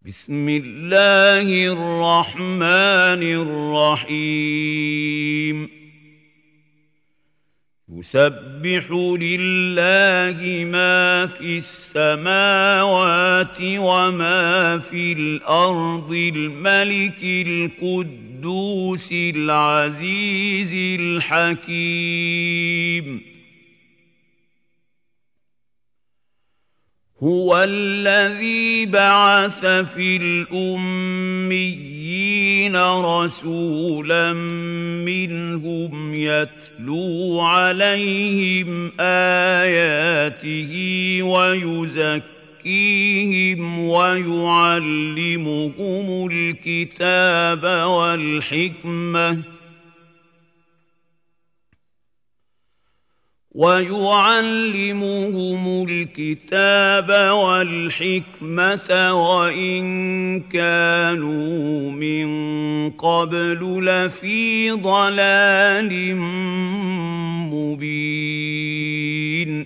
بسم الله الرحمن الرحيم يسبح لله ما في السماوات وما في الأرض الملك القدوس العزيز الحكيم هو الذي بعث في الأميين رسولا منهم يتلو عليهم آياته ويزكيهم ويعلمهم الكتاب والحكمة وإن كانوا من قبل لفي ضلال مبين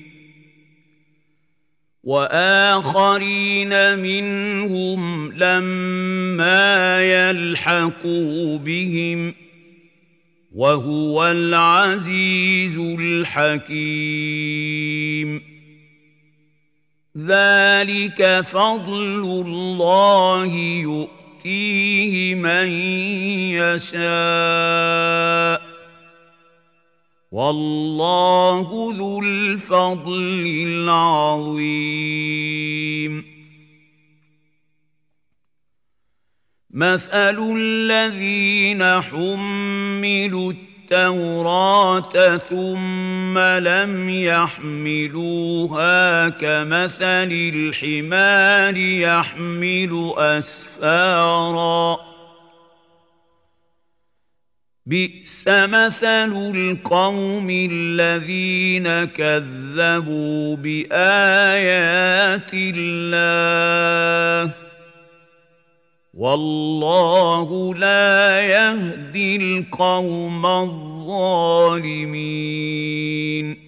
وآخرين منهم لما يلحقوا بهم وهو العزيز الحكيم ذلك فضل الله يؤتيه من يشاء والله ذو الفضل العظيم مثل الذين حملوا التوراة ثم لم يحملوها كمثل الحمار يحمل أسفارا بئس مثل القوم الذين كذبوا بآيات الله والله لا يهدي القوم الظالمين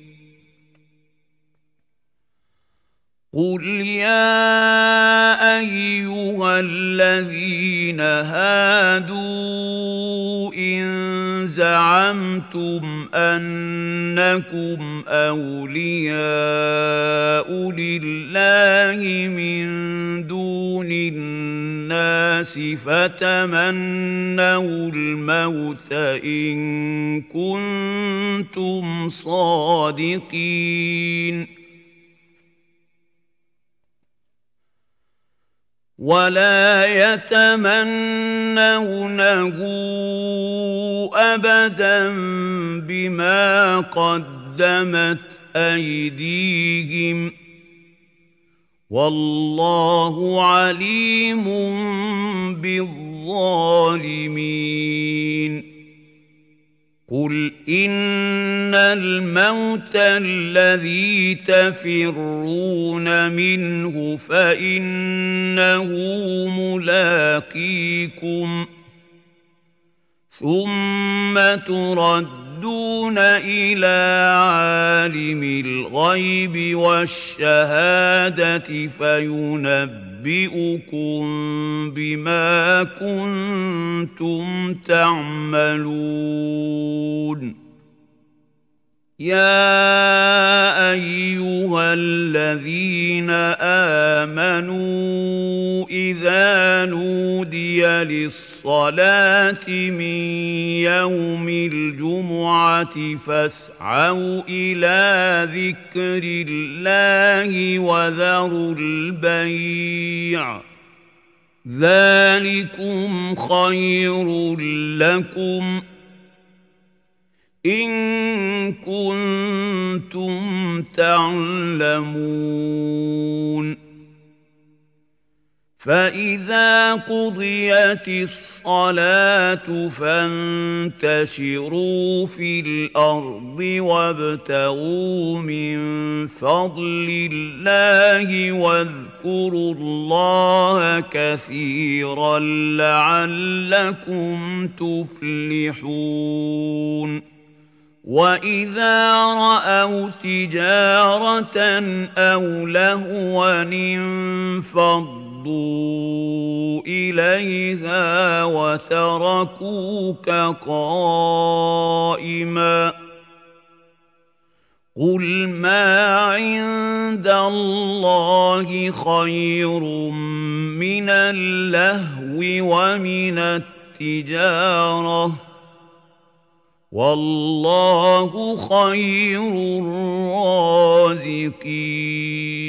قل يا أيها الذين هادوا إن زعمتم أنكم أولياء لله من دون الناس فتمنوا الموت إن كنتم صادقين ولا يتمنونه أبدا بما قدمت أيديهم والله عليم بالظالمين قل إن الموت الذي تفرون منه فإنه ملاقيكم ثم تردون إلى عالم الغيب والشهادة فينبئكم بما كنتم تعملون يا أيها الذين آمنوا إذا نودي للصلاة من يوم الجمعة فاسعوا إلى ذكر الله وذروا البيع ذلكم خير لكم إن كنتم تعلمون فإذا قضيت الصلاة فانتشروا في الأرض وابتغوا من فضل الله واذكروا الله كثيرا لعلكم تفلحون وَإِذَا رَأَوْا تِجَارَةً أَوْ لَهْوًا انفَضُّوا إليها وتركوك قائما قل ما عند الله خير من اللهو ومن التجارة والله خير الرازقين